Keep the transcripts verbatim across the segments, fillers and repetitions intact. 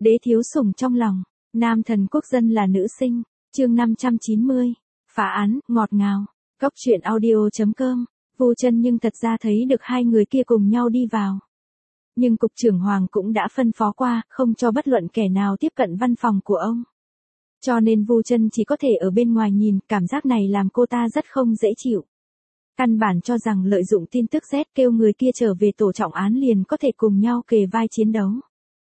Đế thiếu sủng trong lòng, nam thần quốc dân là nữ sinh, chương năm trăm chín mươi, phá án, ngọt ngào, Cóc truyện audio chấm com, Vu Chân nhưng thật ra thấy được hai người kia cùng nhau đi vào. Nhưng cục trưởng Hoàng cũng đã phân phó qua, không cho bất luận kẻ nào tiếp cận văn phòng của ông. Cho nên Vu Chân chỉ có thể ở bên ngoài nhìn, cảm giác này làm cô ta rất không dễ chịu. Căn bản cho rằng lợi dụng tin tức Z kêu người kia trở về tổ trọng án liền có thể cùng nhau kề vai chiến đấu.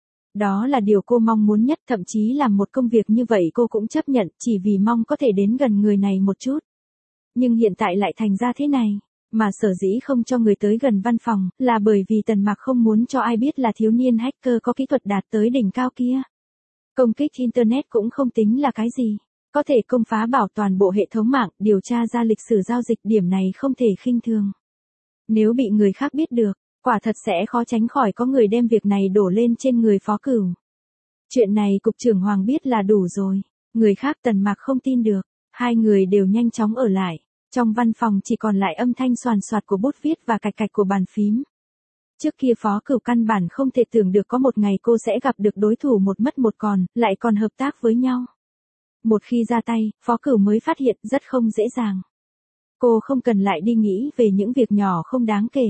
Đó là điều cô mong muốn nhất, thậm chí làm một công việc như vậy cô cũng chấp nhận chỉ vì mong có thể đến gần người này một chút. Nhưng hiện tại lại thành ra thế này, mà sở dĩ không cho người tới gần văn phòng là bởi vì Tần Mạc không muốn cho ai biết là thiếu niên hacker có kỹ thuật đạt tới đỉnh cao kia. Công kích Internet cũng không tính là cái gì. Có thể công phá bảo toàn bộ hệ thống mạng, điều tra ra lịch sử giao dịch, điểm này không thể khinh thường. Nếu bị người khác biết được, quả thật sẽ khó tránh khỏi có người đem việc này đổ lên trên người Phó Cửu. Chuyện này cục trưởng Hoàng biết là đủ rồi, người khác Tần Mạc không tin được, hai người đều nhanh chóng ở lại. Trong văn phòng chỉ còn lại âm thanh xoàn xoạt của bút viết và cạch cạch của bàn phím. Trước kia Phó Cửu căn bản không thể tưởng được có một ngày cô sẽ gặp được đối thủ một mất một còn, lại còn hợp tác với nhau. Một khi ra tay, Phó Cửu mới phát hiện rất không dễ dàng. Cô không cần lại đi nghĩ về những việc nhỏ không đáng kể.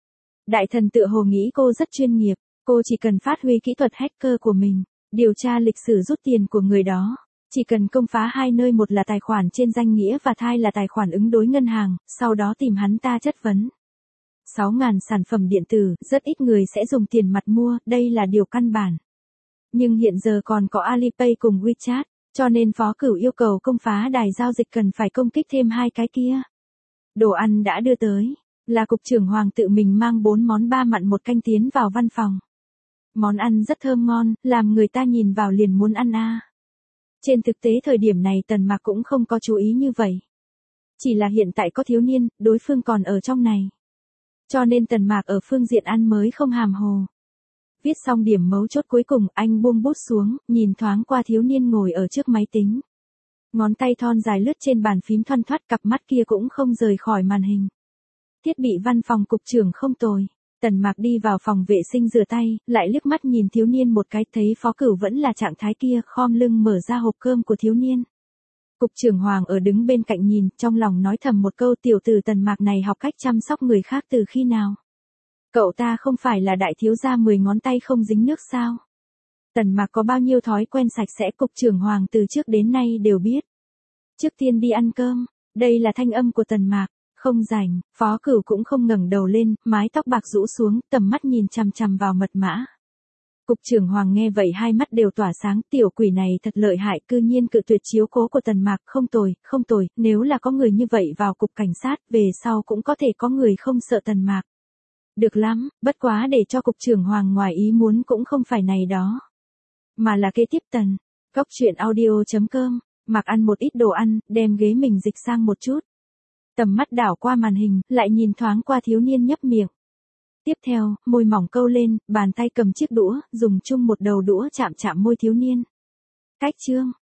Đại thần tựa hồ nghĩ cô rất chuyên nghiệp, cô chỉ cần phát huy kỹ thuật hacker của mình, điều tra lịch sử rút tiền của người đó. Chỉ cần công phá hai nơi, một là tài khoản trên danh nghĩa và hai là tài khoản ứng đối ngân hàng, sau đó tìm hắn ta chất vấn. sáu nghìn sản phẩm điện tử, rất ít người sẽ dùng tiền mặt mua, đây là điều căn bản. Nhưng hiện giờ còn có Alipay cùng WeChat. Cho nên Phó Cửu yêu cầu công phá đài giao dịch cần phải công kích thêm hai cái kia. Đồ ăn đã đưa tới, là cục trưởng Hoàng tự mình mang bốn món ba mặn một canh tiến vào văn phòng. Món ăn rất thơm ngon, làm người ta nhìn vào liền muốn ăn a. À. Trên thực tế thời điểm này Tần Mạc cũng không có chú ý như vậy. Chỉ là hiện tại có thiếu niên, đối phương còn ở trong này. Cho nên Tần Mạc ở phương diện ăn mới không hàm hồ. Viết xong điểm mấu chốt cuối cùng, anh buông bút xuống, nhìn thoáng qua thiếu niên ngồi ở trước máy tính. Ngón tay thon dài lướt trên bàn phím thoăn thoắt, cặp mắt kia cũng không rời khỏi màn hình. Thiết bị văn phòng cục trưởng không tồi. Tần Mạc đi vào phòng vệ sinh rửa tay, lại liếc mắt nhìn thiếu niên một cái, thấy Phó Cửu vẫn là trạng thái kia, khom lưng mở ra hộp cơm của thiếu niên. Cục trưởng Hoàng ở đứng bên cạnh nhìn, trong lòng nói thầm một câu, tiểu tử Tần Mạc này học cách chăm sóc người khác từ khi nào? Cậu ta không phải là đại thiếu gia mười ngón tay không dính nước sao? Tần Mạc có bao nhiêu thói quen sạch sẽ cục trưởng Hoàng từ trước đến nay đều biết. Trước tiên đi ăn cơm, đây là thanh âm của Tần Mạc, không rảnh, Phó Cửu cũng không ngẩng đầu lên, mái tóc bạc rũ xuống, tầm mắt nhìn chằm chằm vào mật mã. Cục trưởng Hoàng nghe vậy hai mắt đều tỏa sáng, tiểu quỷ này thật lợi hại, cư nhiên cự tuyệt chiếu cố của Tần Mạc, không tồi, không tồi, nếu là có người như vậy vào cục cảnh sát, về sau cũng có thể có người không sợ Tần Mạc. Được lắm, bất quá để cho cục trưởng Hoàng ngoài ý muốn cũng không phải này đó. Mà là kế tiếp Tần. Cóc truyện audio chấm com, Mạc ăn một ít đồ ăn, đem ghế mình dịch sang một chút. Tầm mắt đảo qua màn hình, lại nhìn thoáng qua thiếu niên nhấp miệng. Tiếp theo, môi mỏng câu lên, bàn tay cầm chiếc đũa, dùng chung một đầu đũa chạm chạm môi thiếu niên. Cách chương,